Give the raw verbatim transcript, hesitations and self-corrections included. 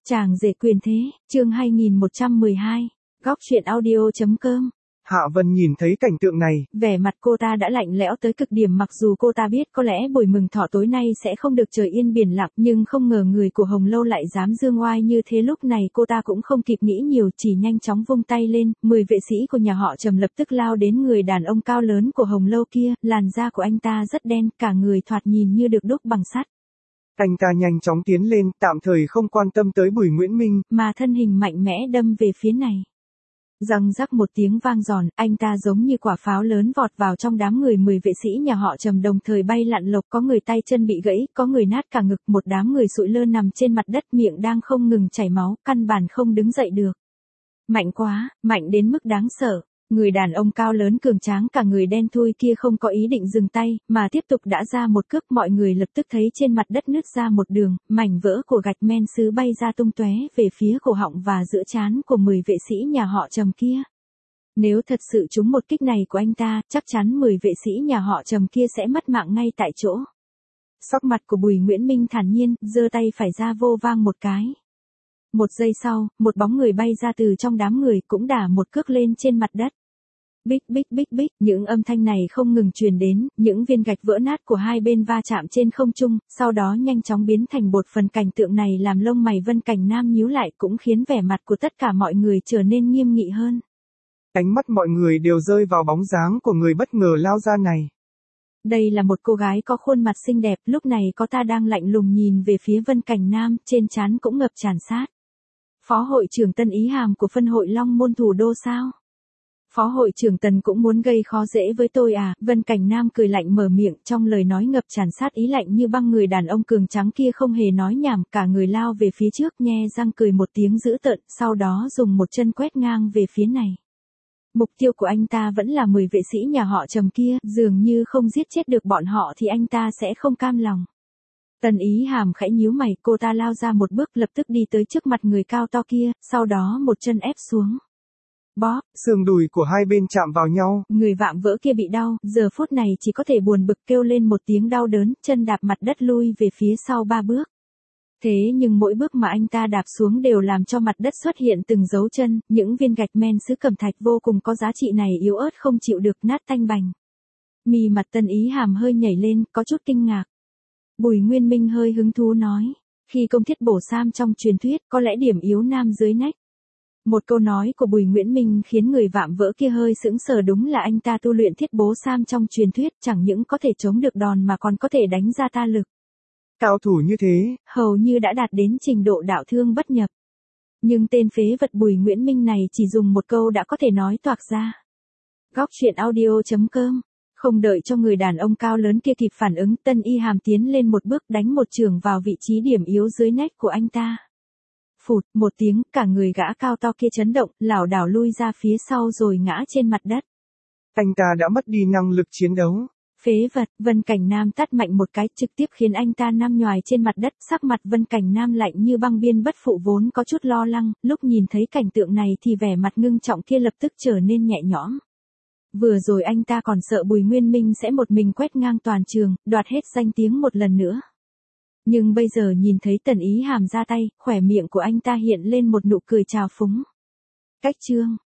Chàng rể quyền thế, chương hai nghìn một trăm mười hai, góc truyện audio.com. Hạ Vân nhìn thấy cảnh tượng này, vẻ mặt cô ta đã lạnh lẽo tới cực điểm, mặc dù cô ta biết có lẽ buổi mừng thọ tối nay sẽ không được trời yên biển lặng, nhưng không ngờ người của Hồng Lâu lại dám dương oai như thế. Lúc này cô ta cũng không kịp nghĩ nhiều, chỉ nhanh chóng vung tay lên, mười vệ sĩ của nhà họ Trầm lập tức lao đến người đàn ông cao lớn của Hồng Lâu kia. Làn da của anh ta rất đen, cả người thoạt nhìn như được đúc bằng sắt. Anh ta nhanh chóng tiến lên, tạm thời không quan tâm tới Bùi Nguyễn Minh, mà thân hình mạnh mẽ đâm về phía này. Răng rắc một tiếng vang giòn, anh ta giống như quả pháo lớn vọt vào trong đám người. Mười vệ sĩ nhà họ Trầm đồng thời bay lặn lộc, có người tay chân bị gãy, có người nát cả ngực, một đám người sụi lơ nằm trên mặt đất, miệng đang không ngừng chảy máu, căn bản không đứng dậy được. Mạnh quá, mạnh đến mức đáng sợ. Người đàn ông cao lớn cường tráng cả người đen thui kia không có ý định dừng tay, mà tiếp tục đã ra một cước. Mọi người lập tức thấy trên mặt đất nứt ra một đường, mảnh vỡ của gạch men sứ bay ra tung tóe về phía cổ họng và giữa trán của mười vệ sĩ nhà họ Trầm kia. Nếu thật sự trúng một kích này của anh ta, chắc chắn mười vệ sĩ nhà họ Trầm kia sẽ mất mạng ngay tại chỗ. Sắc mặt của Bùi Nguyễn Minh thản nhiên, giơ tay phải ra vô vang một cái. Một giây sau, một bóng người bay ra từ trong đám người, cũng đả một cước lên trên mặt đất. Bích bích bích bích, những âm thanh này không ngừng truyền đến, những viên gạch vỡ nát của hai bên va chạm trên không trung, sau đó nhanh chóng biến thành bột phấn. Cảnh tượng này làm lông mày Vân Cảnh Nam nhíu lại, cũng khiến vẻ mặt của tất cả mọi người trở nên nghiêm nghị hơn. Ánh mắt mọi người đều rơi vào bóng dáng của người bất ngờ lao ra này. Đây là một cô gái có khuôn mặt xinh đẹp, lúc này cô ta đang lạnh lùng nhìn về phía Vân Cảnh Nam, trên trán cũng ngập tràn sát. Phó hội trưởng Tân Ý Hàm của phân hội Long Môn Thủ Đô sao? Phó hội trưởng Tần cũng muốn gây khó dễ với tôi à? Vân Cảnh Nam cười lạnh mở miệng, trong lời nói ngập tràn sát ý lạnh như băng. Người đàn ông cường tráng kia không hề nói nhảm, cả người lao về phía trước, nhe răng cười một tiếng dữ tợn, sau đó dùng một chân quét ngang về phía này. Mục tiêu của anh ta vẫn là mười vệ sĩ nhà họ Trầm kia, dường như không giết chết được bọn họ thì anh ta sẽ không cam lòng. Tần Ý Hàm khẽ nhíu mày, cô ta lao ra một bước, lập tức đi tới trước mặt người cao to kia, sau đó một chân ép xuống. Bóp, xương đùi của hai bên chạm vào nhau. Người vạm vỡ kia bị đau, giờ phút này chỉ có thể buồn bực kêu lên một tiếng đau đớn, chân đạp mặt đất lui về phía sau ba bước. Thế nhưng mỗi bước mà anh ta đạp xuống đều làm cho mặt đất xuất hiện từng dấu chân, những viên gạch men sứ cẩm thạch vô cùng có giá trị này yếu ớt không chịu được, nát tanh bành. Mì mặt Tân Ý Hàm hơi nhảy lên, có chút kinh ngạc. Bùi Nguyên Minh hơi hứng thú nói, khi công thiết bổ sam trong truyền thuyết, có lẽ điểm yếu nam dưới nách. Một câu nói của Bùi Nguyễn Minh khiến người vạm vỡ kia hơi sững sờ, đúng là anh ta tu luyện thiết bố sam trong truyền thuyết, chẳng những có thể chống được đòn mà còn có thể đánh ra ta lực. Cao thủ như thế, hầu như đã đạt đến trình độ đạo thương bất nhập. Nhưng tên phế vật Bùi Nguyễn Minh này chỉ dùng một câu đã có thể nói toạc ra. Góc truyện audio.com. Không đợi cho người đàn ông cao lớn kia kịp phản ứng, Tân Y Hàm tiến lên một bước, đánh một chưởng vào vị trí điểm yếu dưới nách của anh ta. Phụt, một tiếng, cả người gã cao to kia chấn động, lảo đảo lui ra phía sau rồi ngã trên mặt đất. Anh ta đã mất đi năng lực chiến đấu. Phế vật, Vân Cảnh Nam tát mạnh một cái, trực tiếp khiến anh ta nằm nhoài trên mặt đất. Sắc mặt Vân Cảnh Nam lạnh như băng, biên bất phụ vốn có chút lo lắng, lúc nhìn thấy cảnh tượng này thì vẻ mặt ngưng trọng kia lập tức trở nên nhẹ nhõm. Vừa rồi anh ta còn sợ Bùi Nguyên Minh sẽ một mình quét ngang toàn trường, đoạt hết danh tiếng một lần nữa. Nhưng bây giờ nhìn thấy Tần Ý Hàm ra tay, khỏe miệng của anh ta hiện lên một nụ cười trào phúng. Cách chương